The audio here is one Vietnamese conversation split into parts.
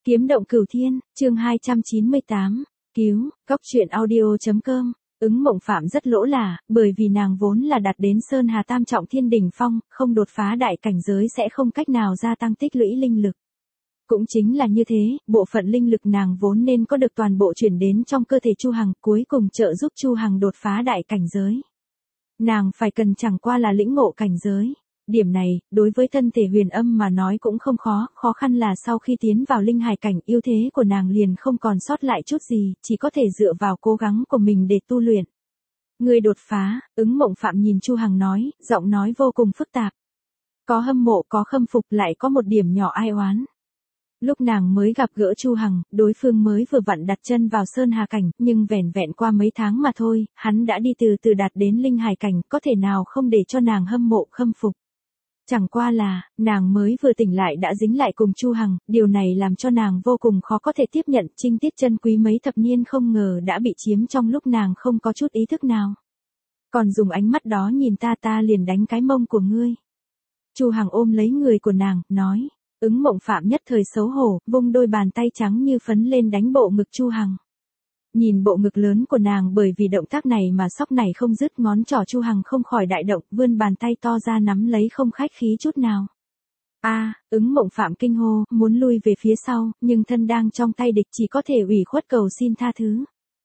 Kiếm động cửu thiên, chương 298, cứu, Cốc truyện audio.com. Ứng Mộng Phạm rất lỗ là, bởi vì nàng vốn là đạt đến Sơn Hà Tam Trọng Thiên Đỉnh Phong, không đột phá đại cảnh giới sẽ không cách nào gia tăng tích lũy linh lực. Cũng chính là như thế, bộ phận linh lực nàng vốn nên có được toàn bộ chuyển đến trong cơ thể Chu Hằng, cuối cùng trợ giúp Chu Hằng đột phá đại cảnh giới. Nàng phải cần chẳng qua là lĩnh ngộ cảnh giới. Điểm này, đối với thân thể Huyền Âm mà nói cũng không khó, khó khăn là sau khi tiến vào linh hải cảnh, ưu thế của nàng liền không còn sót lại chút gì, chỉ có thể dựa vào cố gắng của mình để tu luyện. Người đột phá, Ứng Mộng Phạm nhìn Chu Hằng nói, giọng nói vô cùng phức tạp. Có hâm mộ, có khâm phục, lại có một điểm nhỏ ai oán. Lúc nàng mới gặp gỡ Chu Hằng, đối phương mới vừa vặn đặt chân vào Sơn Hà cảnh, nhưng vẻn vẹn qua mấy tháng mà thôi, hắn đã đi từ từ đạt đến linh hải cảnh, có thể nào không để cho nàng hâm mộ khâm phục. Chẳng qua là, nàng mới vừa tỉnh lại đã dính lại cùng Chu Hằng, điều này làm cho nàng vô cùng khó có thể tiếp nhận, trinh tiết chân quý mấy thập niên không ngờ đã bị chiếm trong lúc nàng không có chút ý thức nào. Còn dùng ánh mắt đó nhìn ta liền đánh cái mông của ngươi. Chu Hằng ôm lấy người của nàng, nói. Ứng Mộng Phạm nhất thời xấu hổ, vung đôi bàn tay trắng như phấn lên đánh bộ ngực Chu Hằng. Nhìn bộ ngực lớn của nàng bởi vì động tác này mà sóc này không dứt, ngón trỏ Chu Hằng không khỏi đại động, vươn bàn tay to ra nắm lấy không khách khí chút nào. Ứng Mộng Phạm kinh hô, muốn lui về phía sau, nhưng thân đang trong tay địch chỉ có thể ủy khuất cầu xin tha thứ.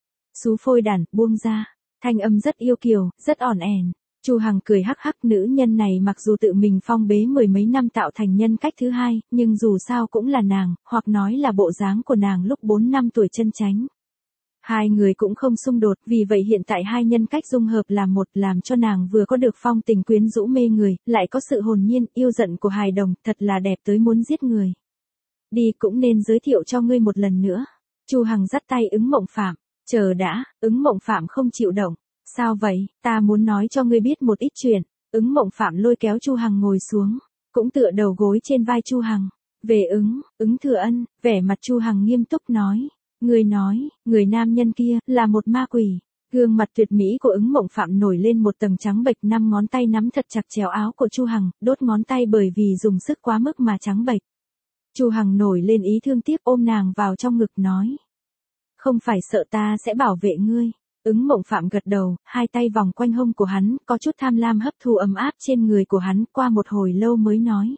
Xú phôi đản, buông ra. Thanh âm rất yêu kiều, rất ỏn ẻn. Chu Hằng cười hắc hắc, nữ nhân này mặc dù tự mình phong bế mười mấy năm tạo thành nhân cách thứ hai, nhưng dù sao cũng là nàng, hoặc nói là bộ dáng của nàng lúc 4 năm tuổi chân chánh. Hai người cũng không xung đột, vì vậy hiện tại hai nhân cách dung hợp làm một, làm cho nàng vừa có được phong tình quyến rũ mê người, lại có sự hồn nhiên, yêu giận của hài đồng, thật là đẹp tới muốn giết người. Đi, cũng nên giới thiệu cho ngươi một lần nữa. Chu Hằng dắt tay Ứng Mộng Phạm. Chờ đã, Ứng Mộng Phạm không chịu động. Sao vậy, ta muốn nói cho ngươi biết một ít chuyện. Ứng Mộng Phạm lôi kéo Chu Hằng ngồi xuống, cũng tựa đầu gối trên vai Chu Hằng. Về Ứng Thừa Ân, vẻ mặt Chu Hằng nghiêm túc nói. Người nói, người nam nhân kia, là một ma quỷ. Gương mặt tuyệt mỹ của Ứng Mộng Phạm nổi lên một tầng trắng bệch, 5 ngón tay nắm thật chặt chéo áo của Chu Hằng, đốt ngón tay bởi vì dùng sức quá mức mà trắng bệch. Chu Hằng nổi lên ý thương tiếc, ôm nàng vào trong ngực nói. Không phải sợ ta sẽ bảo vệ ngươi. Ứng Mộng Phạm gật đầu, hai tay vòng quanh hông của hắn, có chút tham lam hấp thu ấm áp trên người của hắn, qua một hồi lâu mới nói.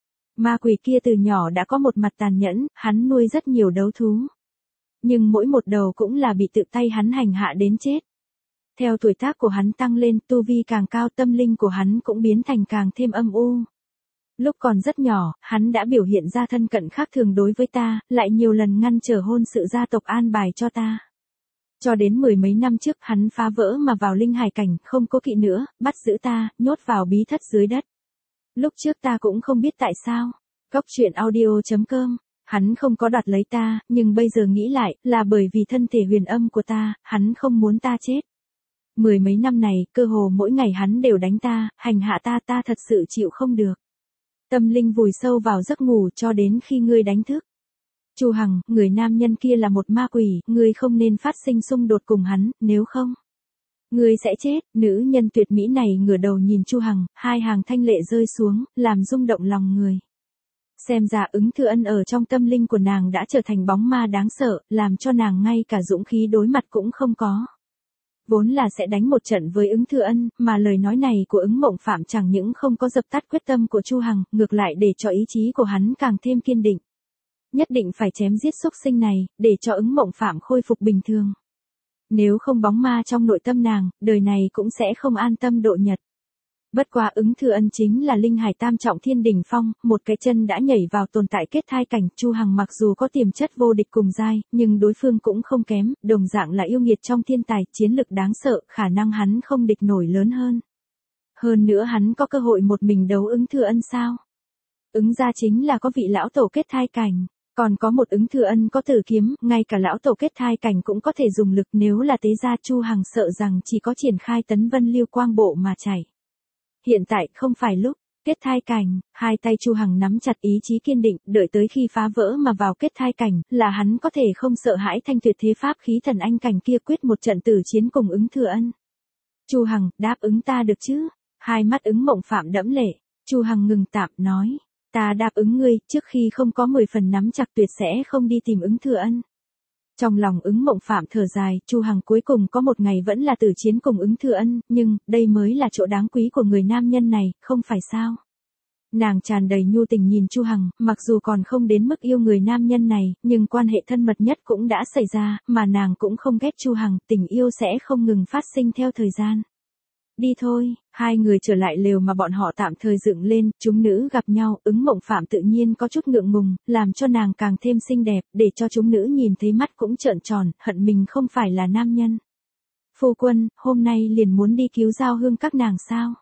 Ma quỷ kia từ nhỏ đã có một mặt tàn nhẫn, hắn nuôi rất nhiều đấu thú. Nhưng mỗi một đầu cũng là bị tự tay hắn hành hạ đến chết. Theo tuổi tác của hắn tăng lên, tu vi càng cao, tâm linh của hắn cũng biến thành càng thêm âm u. Lúc còn rất nhỏ, hắn đã biểu hiện ra thân cận khác thường đối với ta, lại nhiều lần ngăn trở hôn sự gia tộc an bài cho ta. Cho đến 10 mấy năm trước hắn phá vỡ mà vào linh hải cảnh, không cố kỵ nữa, bắt giữ ta, nhốt vào bí thất dưới đất. Lúc trước ta cũng không biết tại sao. Cốc truyện audio.com. Hắn không có đoạt lấy ta, nhưng bây giờ nghĩ lại, là bởi vì thân thể Huyền Âm của ta, hắn không muốn ta chết. 10 mấy năm này, cơ hồ mỗi ngày hắn đều đánh ta, hành hạ ta thật sự chịu không được. Tâm linh vùi sâu vào giấc ngủ cho đến khi ngươi đánh thức. Chu Hằng, người nam nhân kia là một ma quỷ, ngươi không nên phát sinh xung đột cùng hắn, nếu không, ngươi sẽ chết. Nữ nhân tuyệt mỹ này ngửa đầu nhìn Chu Hằng, hai hàng thanh lệ rơi xuống, làm rung động lòng người. Xem ra Ứng Thừa Ân ở trong tâm linh của nàng đã trở thành bóng ma đáng sợ, làm cho nàng ngay cả dũng khí đối mặt cũng không có. Vốn là sẽ đánh một trận với Ứng Thừa Ân, mà lời nói này của Ứng Mộng Phạm chẳng những không có dập tắt quyết tâm của Chu Hằng, ngược lại để cho ý chí của hắn càng thêm kiên định. Nhất định phải chém giết xúc sinh này, để cho Ứng Mộng Phạm khôi phục bình thường. Nếu không bóng ma trong nội tâm nàng, đời này cũng sẽ không an tâm độ nhật. Bất quá Ứng Thừa Ân chính là linh hải tam trọng thiên đỉnh phong, một cái chân đã nhảy vào tồn tại kết thai cảnh. Chu Hằng mặc dù có tiềm chất vô địch cùng giai, nhưng đối phương cũng không kém, đồng dạng là yêu nghiệt trong thiên tài, chiến lực đáng sợ, khả năng hắn không địch nổi lớn hơn. Hơn nữa hắn có cơ hội một mình đấu Ứng Thừa Ân sao? Ứng gia chính là có vị lão tổ kết thai cảnh, còn có một Ứng Thừa Ân có tử kiếm, ngay cả lão tổ kết thai cảnh cũng có thể dùng lực, nếu là tế gia Chu Hằng sợ rằng chỉ có triển khai Tấn Vân Lưu Quang Bộ mà chạy. Hiện tại không phải lúc. Kết thai cảnh, hai tay Chu Hằng nắm chặt, ý chí kiên định, đợi tới khi phá vỡ mà vào kết thai cảnh, là hắn có thể không sợ hãi thanh tuyệt thế pháp khí thần anh cảnh kia, quyết một trận tử chiến cùng Ứng Thừa Ân. Chu Hằng, đáp ứng ta được chứ? Hai mắt Ứng Mộng Phạm đẫm lệ. Chu Hằng ngừng tạm, nói. Ta đáp ứng ngươi, trước khi không có 10 phần nắm chặt tuyệt sẽ không đi tìm Ứng Thừa Ân. Trong lòng Ứng Mộng Phạm thở dài, Chu Hằng cuối cùng có một ngày vẫn là tử chiến cùng Ứng Thừa Ân, nhưng, đây mới là chỗ đáng quý của người nam nhân này, không phải sao? Nàng tràn đầy nhu tình nhìn Chu Hằng, mặc dù còn không đến mức yêu người nam nhân này, nhưng quan hệ thân mật nhất cũng đã xảy ra, mà nàng cũng không ghét Chu Hằng, tình yêu sẽ không ngừng phát sinh theo thời gian. Đi thôi, hai người trở lại lều mà bọn họ tạm thời dựng lên, chúng nữ gặp nhau, Ứng Mộng Phạm tự nhiên có chút ngượng ngùng, làm cho nàng càng thêm xinh đẹp, để cho chúng nữ nhìn thấy mắt cũng trợn tròn, hận mình không phải là nam nhân. Phu quân, hôm nay liền muốn đi cứu Giao Hương các nàng sao?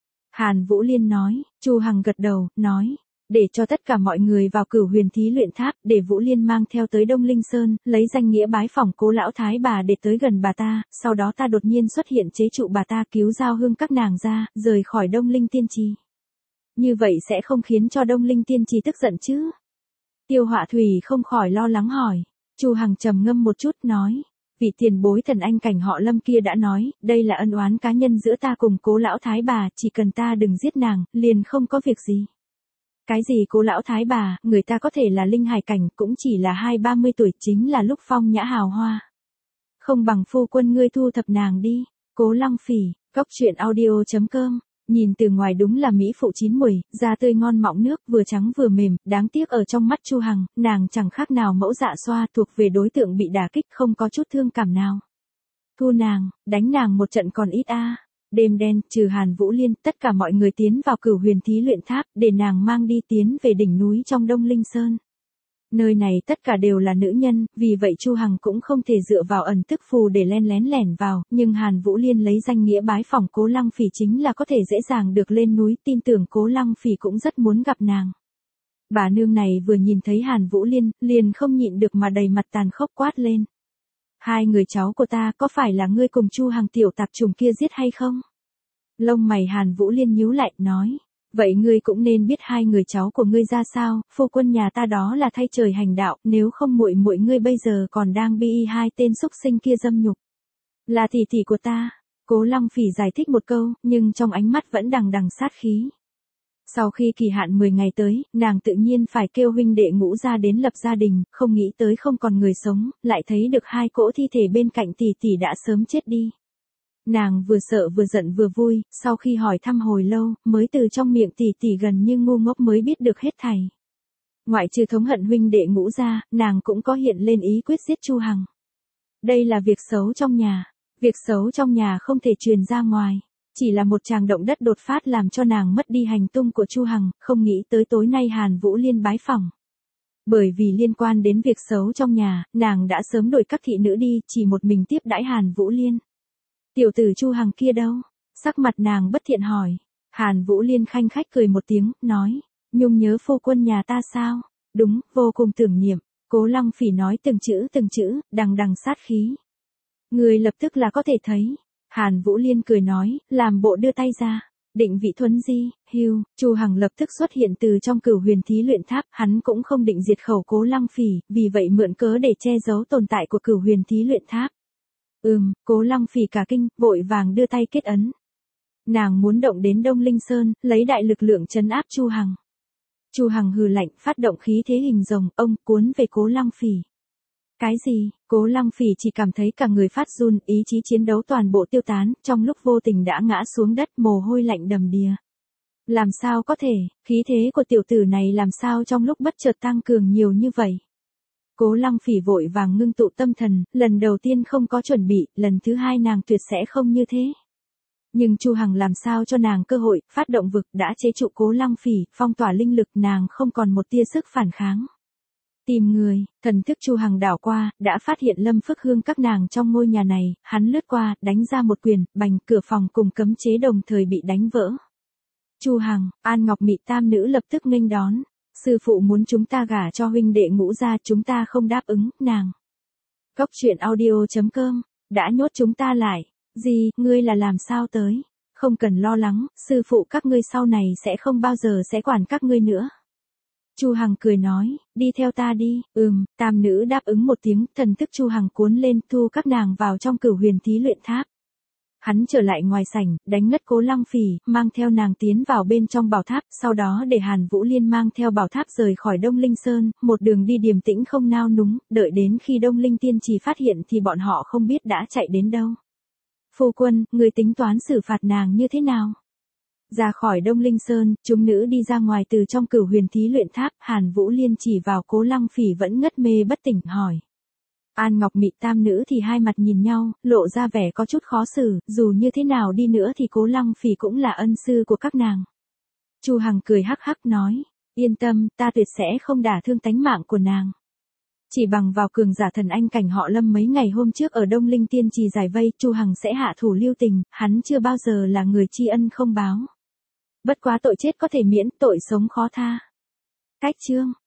Hàn Vũ Liên nói, Chu Hằng gật đầu, nói, để cho tất cả mọi người vào Cửu Huyền Thí Luyện Tháp, để Vũ Liên mang theo tới Đông Linh Sơn, lấy danh nghĩa bái phỏng Cố lão thái bà để tới gần bà ta, sau đó ta đột nhiên xuất hiện chế trụ bà ta cứu Giao Hương các nàng ra, rời khỏi Đông Linh Tiên Trì. Như vậy sẽ không khiến cho Đông Linh Tiên Trì tức giận chứ? Tiêu Họa Thủy không khỏi lo lắng hỏi. Chu Hằng trầm ngâm một chút nói, vị tiền bối thần anh cảnh họ Lâm kia đã nói, đây là ân oán cá nhân giữa ta cùng Cố lão thái bà, chỉ cần ta đừng giết nàng, liền không có việc gì. Cái gì Cố lão thái bà, người ta có thể là linh hải cảnh, cũng chỉ là 20-30 tuổi, chính là lúc phong nhã hào hoa. Không bằng phu quân ngươi thu thập nàng đi. Cố Lăng Phỉ, coctruyện.audio.com. Nhìn từ ngoài đúng là mỹ phụ chín muồi, da tươi ngon mọng nước, vừa trắng vừa mềm, đáng tiếc ở trong mắt Chu Hằng, nàng chẳng khác nào mẫu dạ xoa, thuộc về đối tượng bị đả kích, không có chút thương cảm nào. Thu nàng, đánh nàng một trận còn ít a. Đêm đen, trừ Hàn Vũ Liên, tất cả mọi người tiến vào Cửu Huyền Thí Luyện Tháp, để nàng mang đi tiến về đỉnh núi trong Đông Linh Sơn. Nơi này tất cả đều là nữ nhân, vì vậy Chu Hằng cũng không thể dựa vào ẩn tức phù để len lén lẻn vào, nhưng Hàn Vũ Liên lấy danh nghĩa bái phỏng Cố Lăng Phỉ chính là có thể dễ dàng được lên núi, tin tưởng Cố Lăng Phỉ cũng rất muốn gặp nàng. Bà nương này vừa nhìn thấy Hàn Vũ Liên, liền không nhịn được mà đầy mặt tàn khốc quát lên. Hai người cháu của ta có phải là ngươi cùng Chu Hằng tiểu tạp trùng kia giết hay không? Lông mày Hàn Vũ Liên nhíu lại, nói. Vậy ngươi cũng nên biết hai người cháu của ngươi ra sao, phu quân nhà ta đó là thay trời hành đạo, nếu không muội muội ngươi bây giờ còn đang bị hai tên xúc sinh kia dâm nhục. Là tỷ tỷ của ta. Cố Lăng Phỉ giải thích một câu, nhưng trong ánh mắt vẫn đằng đằng sát khí. Sau khi kỳ hạn 10 ngày tới, nàng tự nhiên phải kêu huynh đệ Ngũ ra đến lập gia đình, không nghĩ tới không còn người sống, lại thấy được hai cỗ thi thể bên cạnh tỷ tỷ đã sớm chết đi. Nàng vừa sợ vừa giận vừa vui, sau khi hỏi thăm hồi lâu, mới từ trong miệng tỷ tỷ gần như ngu ngốc mới biết được hết thảy. Ngoại trừ thống hận huynh đệ Ngũ ra, nàng cũng có hiện lên ý quyết giết Chu Hằng. Đây là việc xấu trong nhà. Việc xấu trong nhà không thể truyền ra ngoài. Chỉ là một tràng động đất đột phát làm cho nàng mất đi hành tung của Chu Hằng, không nghĩ tới tối nay Hàn Vũ Liên bái phỏng. Bởi vì liên quan đến việc xấu trong nhà, nàng đã sớm đổi các thị nữ đi, chỉ một mình tiếp đãi Hàn Vũ Liên. Tiểu tử Chu Hằng kia đâu? Sắc mặt nàng bất thiện hỏi. Hàn Vũ Liên khanh khách cười một tiếng, nói. Nhung nhớ phu quân nhà ta sao? Đúng, vô cùng tưởng niệm. Cố Lăng Phỉ nói từng chữ, đằng đằng sát khí. Người lập tức là có thể thấy. Hàn Vũ Liên cười nói, làm bộ đưa tay ra. Định vị thuấn di, hưu, Chu Hằng lập tức xuất hiện từ trong Cửu Huyền Thí Luyện Tháp, hắn cũng không định diệt khẩu Cố Lăng Phỉ, vì vậy mượn cớ để che giấu tồn tại của Cửu Huyền Thí Luyện Tháp. Cố Lăng Phỉ cả kinh, vội vàng đưa tay kết ấn. Nàng muốn động đến Đông Linh Sơn, lấy đại lực lượng trấn áp Chu Hằng. Chu Hằng hừ lạnh, phát động khí thế hình rồng, ông cuốn về Cố Lăng Phỉ. Cái gì? Cố Lăng Phỉ chỉ cảm thấy cả người phát run, ý chí chiến đấu toàn bộ tiêu tán, trong lúc vô tình đã ngã xuống đất, mồ hôi lạnh đầm đìa. Làm sao có thể, khí thế của tiểu tử này làm sao trong lúc bất chợt tăng cường nhiều như vậy? Cố Lăng Phỉ vội vàng ngưng tụ tâm thần, lần đầu tiên không có chuẩn bị, lần thứ hai nàng tuyệt sẽ không như thế. Nhưng Chu Hằng làm sao cho nàng cơ hội, phát động vực đã chế trụ Cố Lăng Phỉ, phong tỏa linh lực, nàng không còn một tia sức phản kháng. Tìm người, thần thức Chu Hằng đảo qua, đã phát hiện Lâm Phước Hương các nàng trong ngôi nhà này, hắn lướt qua, đánh ra một quyền, bành, cửa phòng cùng cấm chế đồng thời bị đánh vỡ. Chu Hằng, An Ngọc Mị tam nữ lập tức nghênh đón. Sư phụ muốn chúng ta gả cho huynh đệ Ngũ ra, chúng ta không đáp ứng, nàng. Coctruyện.audio.com, đã nhốt chúng ta lại. Gì, ngươi là làm sao tới? Không cần lo lắng, sư phụ các ngươi sau này sẽ không bao giờ sẽ quản các ngươi nữa. Chu Hằng cười nói, đi theo ta đi. Tam nữ đáp ứng một tiếng, thần thức Chu Hằng cuốn lên, thu các nàng vào trong Cửu Huyền Thí Luyện Tháp. Hắn trở lại ngoài sảnh, đánh ngất Cố Lăng Phỉ, mang theo nàng tiến vào bên trong bảo tháp, sau đó để Hàn Vũ Liên mang theo bảo tháp rời khỏi Đông Linh Sơn, một đường đi điềm tĩnh không nao núng, đợi đến khi Đông Linh Tiên Trì phát hiện thì bọn họ không biết đã chạy đến đâu. Phu quân, người tính toán xử phạt nàng như thế nào? Ra khỏi Đông Linh Sơn, chúng nữ đi ra ngoài từ trong Cửu Huyền Thí Luyện Tháp, Hàn Vũ Liên chỉ vào Cố Lăng Phỉ vẫn ngất mê bất tỉnh hỏi. An Ngọc Mị tam nữ thì hai mặt nhìn nhau, lộ ra vẻ có chút khó xử, dù như thế nào đi nữa thì Cố Lăng Phỉ cũng là ân sư của các nàng. Chu Hằng cười hắc hắc nói, yên tâm, ta tuyệt sẽ không đả thương tánh mạng của nàng. Chỉ bằng vào cường giả thần anh cảnh họ Lâm mấy ngày hôm trước ở Đông Linh Tiên Trì giải vây, Chu Hằng sẽ hạ thủ lưu tình, hắn chưa bao giờ là người tri ân không báo. Bất quá tội chết có thể miễn, tội sống khó tha. Cách chương